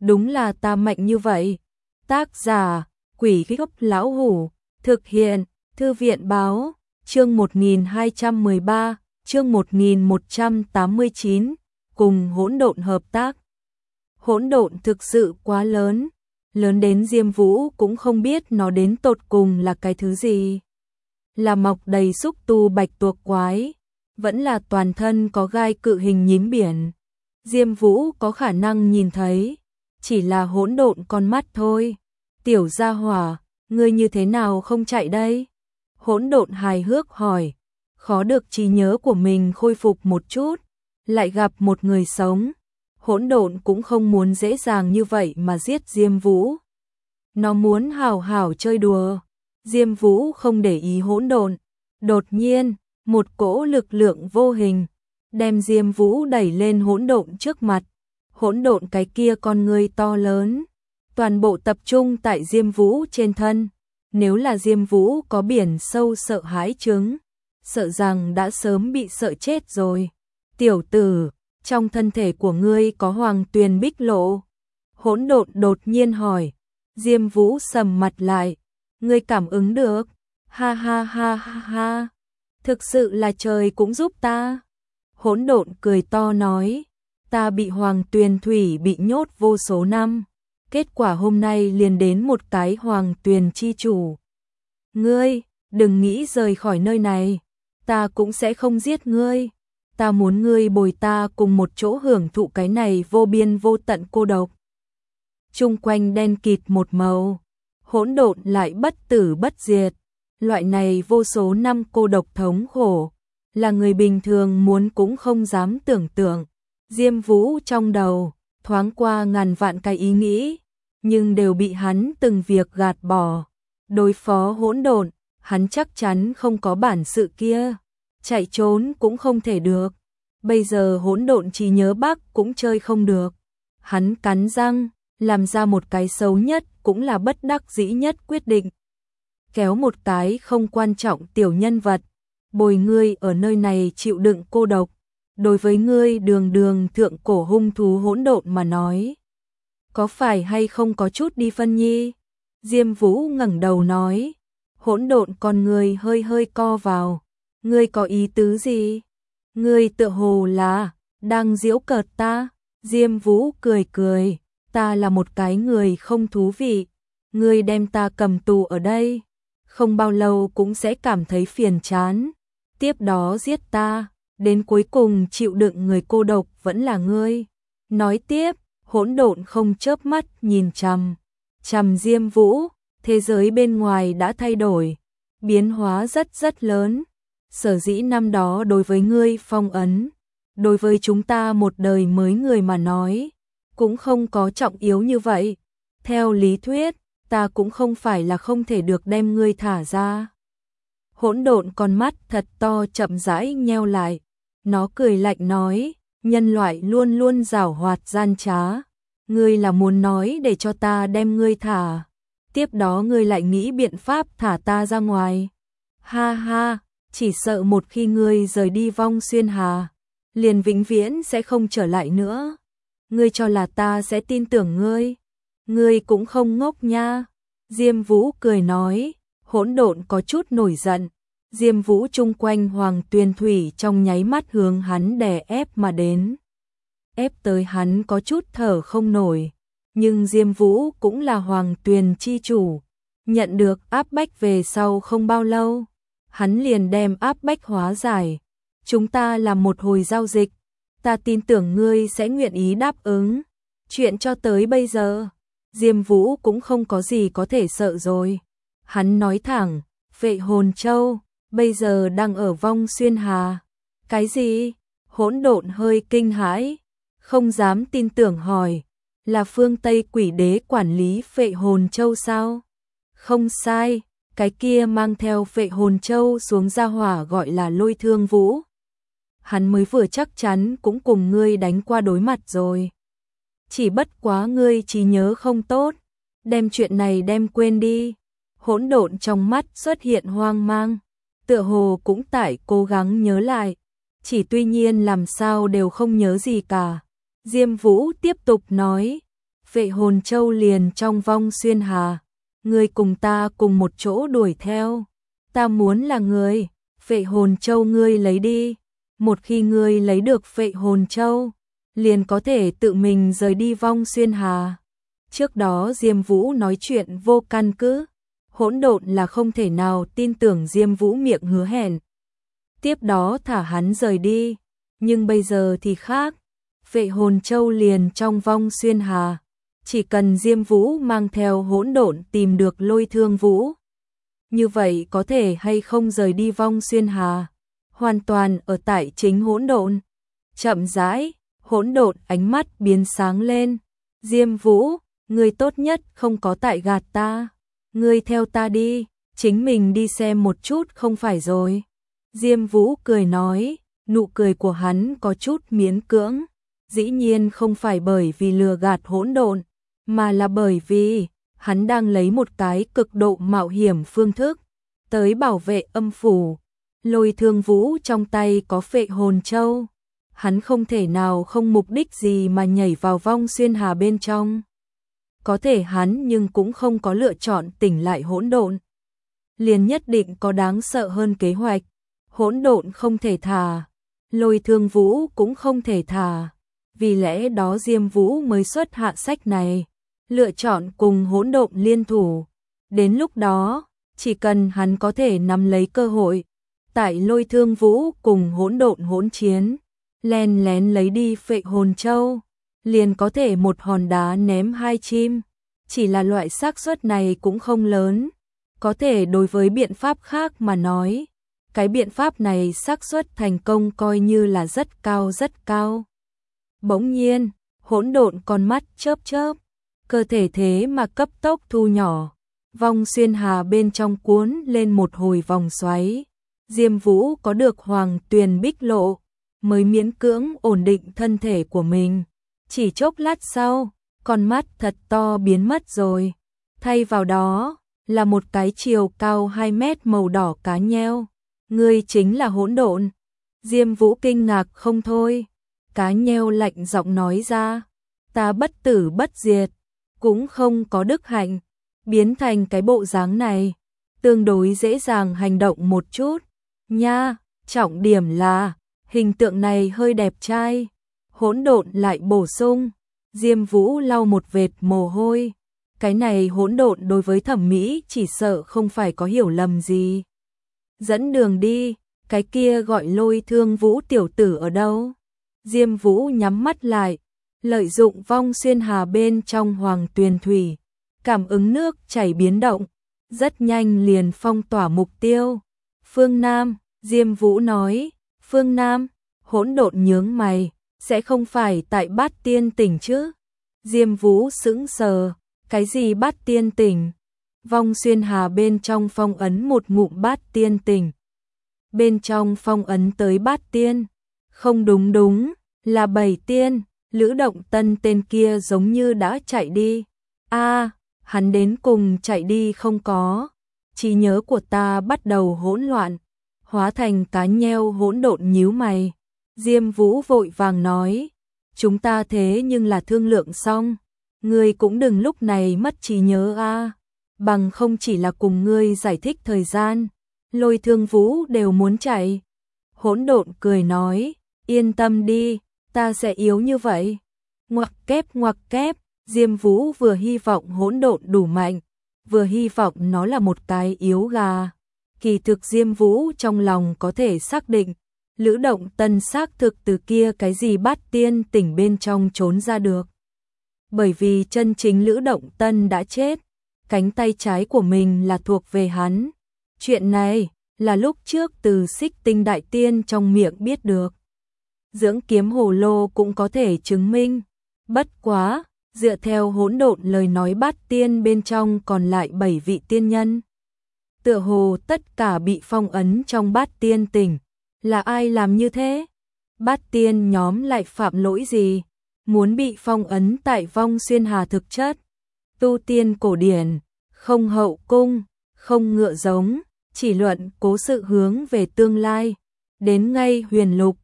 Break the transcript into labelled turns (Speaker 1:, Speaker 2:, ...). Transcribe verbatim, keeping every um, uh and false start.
Speaker 1: đúng là ta mạnh như vậy. Tác giả, Quỷ Gốc Lão Hủ, thực hiện, Thư viện Báo, chương một nghìn hai trăm mười ba, chương một nghìn một trăm tám mươi chín, cùng hỗn độn hợp tác. Hỗn độn thực sự quá lớn, lớn đến Diêm Vũ cũng không biết nó đến tột cùng là cái thứ gì. Là mọc đầy xúc tu bạch tuộc quái, vẫn là toàn thân có gai cự hình nhím biển. Diêm Vũ có khả năng nhìn thấy, chỉ là hỗn độn con mắt thôi. Tiểu gia hỏa, ngươi như thế nào không chạy đây? Hỗn độn hài hước hỏi, khó được trí nhớ của mình khôi phục một chút, lại gặp một người sống. Hỗn độn cũng không muốn dễ dàng như vậy mà giết Diêm Vũ. Nó muốn hào hào chơi đùa. Diêm Vũ không để ý hỗn độn. Đột nhiên, một cỗ lực lượng vô hình đem Diêm Vũ đẩy lên hỗn độn trước mặt. Hỗn độn cái kia con ngươi to lớn, toàn bộ tập trung tại Diêm Vũ trên thân. Nếu là Diêm Vũ có biển sâu sợ hãi chứng, sợ rằng đã sớm bị sợ chết rồi. Tiểu tử, trong thân thể của ngươi có hoàng tuyền bích lộ? Hỗn độn đột nhiên hỏi. Diêm Vũ sầm mặt lại. Ngươi cảm ứng được? Ha ha ha ha ha. Thực sự là trời cũng giúp ta. Hỗn độn cười to nói. Ta bị hoàng tuyền thủy bị nhốt vô số năm. Kết quả hôm nay liền đến một cái hoàng tuyền chi chủ. Ngươi, đừng nghĩ rời khỏi nơi này. Ta cũng sẽ không giết ngươi. Ta muốn ngươi bồi ta cùng một chỗ hưởng thụ cái này vô biên vô tận cô độc. Chung quanh đen kịt một màu, hỗn độn lại bất tử bất diệt. Loại này vô số năm cô độc thống khổ, là người bình thường muốn cũng không dám tưởng tượng. Diêm Vũ trong đầu thoáng qua ngàn vạn cái ý nghĩ, nhưng đều bị hắn từng việc gạt bỏ. Đối phó hỗn độn, hắn chắc chắn không có bản sự kia, chạy trốn cũng không thể được. Bây giờ hỗn độn trí nhớ Bắc cũng chơi không được. Hắn cắn răng, làm ra một cái xấu nhất cũng là bất đắc dĩ nhất quyết định. Kéo một cái không quan trọng tiểu nhân vật, bồi ngươi ở nơi này chịu đựng cô độc. Đối với ngươi đường đường thượng cổ hung thú hỗn độn mà nói, có phải hay không có chút đi phân nhi? Diêm Vũ ngẩng đầu nói. Hỗn độn con ngươi hơi hơi co vào. Ngươi có ý tứ gì? Ngươi tựa hồ là đang giễu cợt ta. Diêm Vũ cười cười. Ta là một cái người không thú vị. Ngươi đem ta cầm tù ở đây, không bao lâu cũng sẽ cảm thấy phiền chán. Tiếp đó giết ta, đến cuối cùng chịu đựng người cô độc vẫn là ngươi. Nói tiếp, hỗn độn không chớp mắt nhìn chằm chằm Diêm Vũ. Thế giới bên ngoài đã thay đổi, biến hóa rất rất lớn. Sở dĩ năm đó đối với ngươi phong ấn, đối với chúng ta một đời mới người mà nói, cũng không có trọng yếu như vậy. Theo lý thuyết, ta cũng không phải là không thể được đem ngươi thả ra. Hỗn độn con mắt thật to chậm rãi nheo lại. Nó cười lạnh nói, nhân loại luôn luôn giảo hoạt gian trá. Ngươi là muốn nói để cho ta đem ngươi thả, tiếp đó ngươi lại nghĩ biện pháp thả ta ra ngoài. Ha ha, chỉ sợ một khi ngươi rời đi vong xuyên hà, liền vĩnh viễn sẽ không trở lại nữa. Ngươi cho là ta sẽ tin tưởng ngươi? Ngươi cũng không ngốc nha. Diêm Vũ cười nói. Hỗn độn có chút nổi giận. Diêm Vũ chung quanh hoàng tuyền thủy trong nháy mắt hướng hắn đè ép mà đến. Ép tới hắn có chút thở không nổi. Nhưng Diêm Vũ cũng là hoàng tuyền chi chủ. Nhận được áp bách về sau không bao lâu, hắn liền đem áp bách hóa giải. Chúng ta làm một hồi giao dịch. Ta tin tưởng ngươi sẽ nguyện ý đáp ứng. Chuyện cho tới bây giờ, Diêm Vũ cũng không có gì có thể sợ rồi. Hắn nói thẳng, Phệ Hồn Châu bây giờ đang ở vong xuyên hà. Cái gì? Hỗn độn hơi kinh hãi, không dám tin tưởng hỏi, là phương Tây quỷ đế quản lý Phệ Hồn Châu sao? Không sai, cái kia mang theo Phệ Hồn Châu xuống gia hỏa gọi là Lôi Thương Vũ. Hắn mới vừa chắc chắn cũng cùng ngươi đánh qua đối mặt rồi. Chỉ bất quá ngươi trí nhớ không tốt, đem chuyện này đem quên đi. Hỗn độn trong mắt xuất hiện hoang mang, tựa hồ cũng tại cố gắng nhớ lại, chỉ tuy nhiên làm sao đều không nhớ gì cả. Diêm Vũ tiếp tục nói, Phệ hồn châu liền trong vong xuyên hà, ngươi cùng ta cùng một chỗ đuổi theo. Ta muốn là người, phệ hồn châu ngươi lấy đi. Một khi ngươi lấy được phệ hồn châu, liền có thể tự mình rời đi vong xuyên hà. Trước đó Diêm Vũ nói chuyện vô căn cứ, hỗn độn là không thể nào tin tưởng Diêm Vũ miệng hứa hẹn. Tiếp đó thả hắn rời đi, nhưng bây giờ thì khác. Phệ hồn châu liền trong vong xuyên hà, chỉ cần Diêm Vũ mang theo hỗn độn tìm được Lôi Thương Vũ, như vậy có thể hay không rời đi vong xuyên hà, hoàn toàn ở tại chính hỗn độn. Chậm rãi, hỗn độn ánh mắt biến sáng lên. Diêm Vũ, ngươi tốt nhất không có tại gạt ta. Ngươi theo ta đi, chính mình đi xem một chút không phải rồi. Diêm Vũ cười nói, nụ cười của hắn có chút miễn cưỡng. Dĩ nhiên không phải bởi vì lừa gạt hỗn độn, mà là bởi vì hắn đang lấy một cái cực độ mạo hiểm phương thức tới bảo vệ âm phủ. Lôi Thương Vũ trong tay có phệ hồn châu, hắn không thể nào không mục đích gì mà nhảy vào vong xuyên hà bên trong. Có thể hắn nhưng cũng không có lựa chọn tỉnh lại hỗn độn. Liền nhất định có đáng sợ hơn kế hoạch. Hỗn độn không thể thả, Lôi Thương Vũ cũng không thể thả. Vì lẽ đó Diêm Vũ mới xuất hạ sách này, lựa chọn cùng hỗn độn liên thủ. Đến lúc đó, chỉ cần hắn có thể nắm lấy cơ hội, tại Lôi Thương Vũ cùng hỗn độn hỗn chiến, len lén lấy đi phệ hồn châu, liền có thể một hòn đá ném hai chim. Chỉ là loại xác suất này cũng không lớn, có thể đối với biện pháp khác mà nói, cái biện pháp này xác suất thành công coi như là rất cao rất cao. Bỗng nhiên, hỗn độn con mắt chớp chớp, cơ thể thế mà cấp tốc thu nhỏ, vong xuyên hà bên trong cuốn lên một hồi vòng xoáy. Diêm Vũ có được hoàng tuyền bích lộ, mới miễn cưỡng ổn định thân thể của mình. Chỉ chốc lát sau, con mắt thật to biến mất rồi, thay vào đó là một cái chiều cao hai mét màu đỏ cá nheo. Ngươi chính là hỗn độn. Diêm Vũ kinh ngạc không thôi. Cá nheo lạnh giọng nói ra, ta bất tử bất diệt, cũng không có đức hạnh, biến thành cái bộ dáng này, tương đối dễ dàng hành động một chút. Nha, trọng điểm là, hình tượng này hơi đẹp trai. Hỗn độn lại bổ sung. Diêm Vũ lau một vệt mồ hôi. Cái này hỗn độn đối với thẩm mỹ chỉ sợ không phải có hiểu lầm gì. Dẫn đường đi, cái kia gọi Lôi Thương Vũ tiểu tử ở đâu? Diêm Vũ nhắm mắt lại, lợi dụng vong xuyên hà bên trong hoàng tuyền thủy, cảm ứng nước chảy biến động, rất nhanh liền phong tỏa mục tiêu. Phương Nam, Diêm Vũ nói, Phương Nam, hỗn độn nhướng mày, sẽ không phải tại Bát Tiên tỉnh chứ? Diêm Vũ sững sờ, cái gì Bát Tiên tỉnh? Vong xuyên hà bên trong phong ấn một ngụm Bát Tiên tỉnh. Bên trong phong ấn tới Bát Tiên. Không đúng đúng, là Bảy Tiên. Lữ Động Tân tên kia giống như đã chạy đi. A, à, hắn đến cùng chạy đi không có. Trí nhớ của ta bắt đầu hỗn loạn, hóa thành cá nheo hỗn độn nhíu mày. Diêm Vũ vội vàng nói, chúng ta thế nhưng là thương lượng xong, ngươi cũng đừng lúc này mất trí nhớ a, à. Bằng không chỉ là cùng ngươi giải thích thời gian, Lôi Thương Vũ đều muốn chạy. Hỗn độn cười nói, yên tâm đi, ta sẽ yếu như vậy. Ngoặc kép ngoặc kép, Diêm Vũ vừa hy vọng hỗn độn đủ mạnh, vừa hy vọng nó là một cái yếu gà. Kỳ thực Diêm Vũ trong lòng có thể xác định, Lữ Động Tân xác thực từ kia cái gì Bát Tiên tỉnh bên trong trốn ra được. Bởi vì chân chính Lữ Động Tân đã chết, cánh tay trái của mình là thuộc về hắn. Chuyện này là lúc trước từ Xích Tinh Đại Tiên trong miệng biết được. Dưỡng kiếm hồ lô cũng có thể chứng minh. Bất quá, dựa theo hỗn độn lời nói Bát Tiên bên trong còn lại bảy vị tiên nhân. Tựa hồ tất cả bị phong ấn trong Bát Tiên tỉnh. Là ai làm như thế? Bát Tiên nhóm lại phạm lỗi gì? Muốn bị phong ấn tại vong xuyên hà thực chất. Tu tiên cổ điển, không hậu cung, không ngựa giống, chỉ luận cố sự hướng về tương lai. Đến ngay huyền lục,